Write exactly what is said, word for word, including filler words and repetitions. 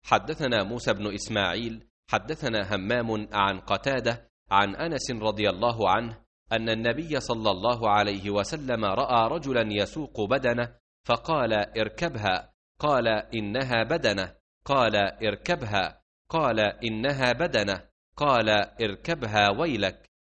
حدثنا موسى بن إسماعيل حدثنا همام عن قتادة عن أنس رضي الله عنه أن النبي صلى الله عليه وسلم رأى رجلا يسوق بدنه فقال اركبها، قال إنها بدنه، قال اركبها، قال إنها بدنه، قال اركبها ويلك،